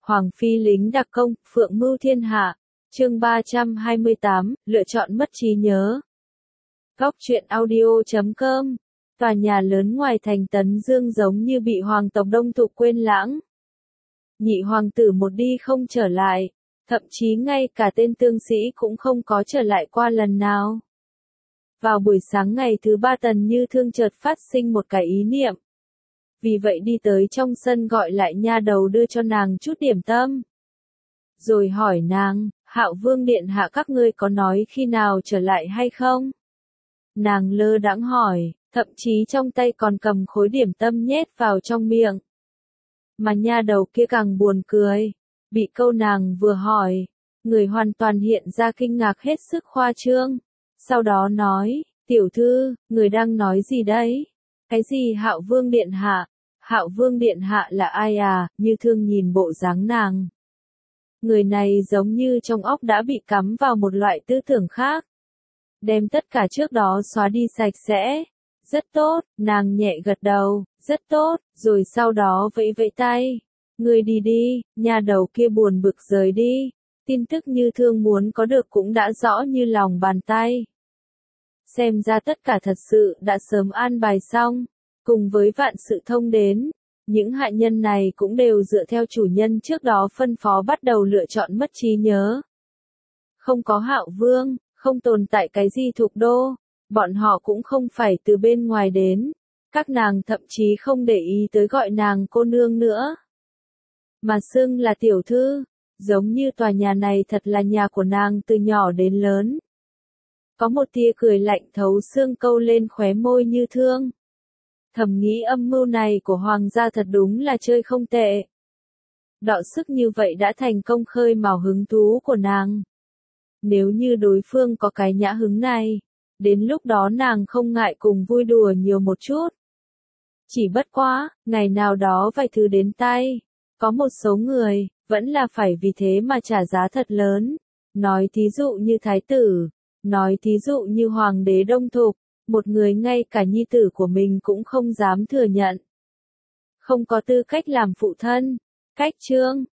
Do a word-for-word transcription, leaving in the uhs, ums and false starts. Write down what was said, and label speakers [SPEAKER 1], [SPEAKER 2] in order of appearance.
[SPEAKER 1] Hoàng phi lính đặc công, phượng mưu thiên hạ. Chương ba trăm hai mươi tám, lựa chọn mất trí nhớ. Góc truyện audio chấm com. Tòa nhà lớn ngoài thành Tấn Dương giống như bị hoàng tộc Đông Thục quên lãng. Nhị hoàng tử một đi không trở lại, thậm chí ngay cả tên tương sĩ cũng không có trở lại qua lần nào. Vào buổi sáng ngày thứ ba Tần Như Thương chợt phát sinh một cái ý niệm. Vì vậy đi tới trong sân gọi lại nha đầu đưa cho nàng chút điểm tâm. Rồi hỏi nàng, Hạo Vương điện hạ các ngươi có nói khi nào trở lại hay không? Nàng lơ đãng hỏi, thậm chí trong tay còn cầm khối điểm tâm nhét vào trong miệng. Mà nha đầu kia càng buồn cười, bị câu nàng vừa hỏi, người hoàn toàn hiện ra kinh ngạc hết sức khoa trương. Sau đó nói, tiểu thư, người đang nói gì đấy? Cái gì Hạo Vương điện hạ? Hạo Vương điện hạ là ai à? Như Thương nhìn bộ dáng nàng. Người này giống như trong óc đã bị cắm vào một loại tư tưởng khác. Đem tất cả trước đó xóa đi sạch sẽ. Rất tốt, nàng nhẹ gật đầu, rất tốt, rồi sau đó vẫy vẫy tay. Người đi đi, nhà đầu kia buồn bực rời đi. Tin tức Như Thương muốn có được cũng đã rõ như lòng bàn tay. Xem ra tất cả thật sự đã sớm an bài xong, cùng với vạn sự thông đến. Những hạ nhân này cũng đều dựa theo chủ nhân trước đó phân phó bắt đầu lựa chọn mất trí nhớ. Không có Hạo Vương, không tồn tại cái gì thuộc đô, bọn họ cũng không phải từ bên ngoài đến, các nàng thậm chí không để ý tới gọi nàng cô nương nữa. Mà xưng là tiểu thư, giống như tòa nhà này thật là nhà của nàng từ nhỏ đến lớn. Có một tia cười lạnh thấu xương câu lên khóe môi Như Thương. Thầm nghĩ âm mưu này của hoàng gia thật đúng là chơi không tệ. Đọ sức như vậy đã thành công khơi mào hứng thú của nàng. Nếu như đối phương có cái nhã hứng này, đến lúc đó nàng không ngại cùng vui đùa nhiều một chút. Chỉ bất quá, ngày nào đó vài thứ đến tay, có một số người, vẫn là phải vì thế mà trả giá thật lớn. Nói thí dụ như thái tử, nói thí dụ như hoàng đế Đông Thục. Một người ngay cả nhi tử của mình cũng không dám thừa nhận. Không có tư cách làm phụ thân. Cách chương,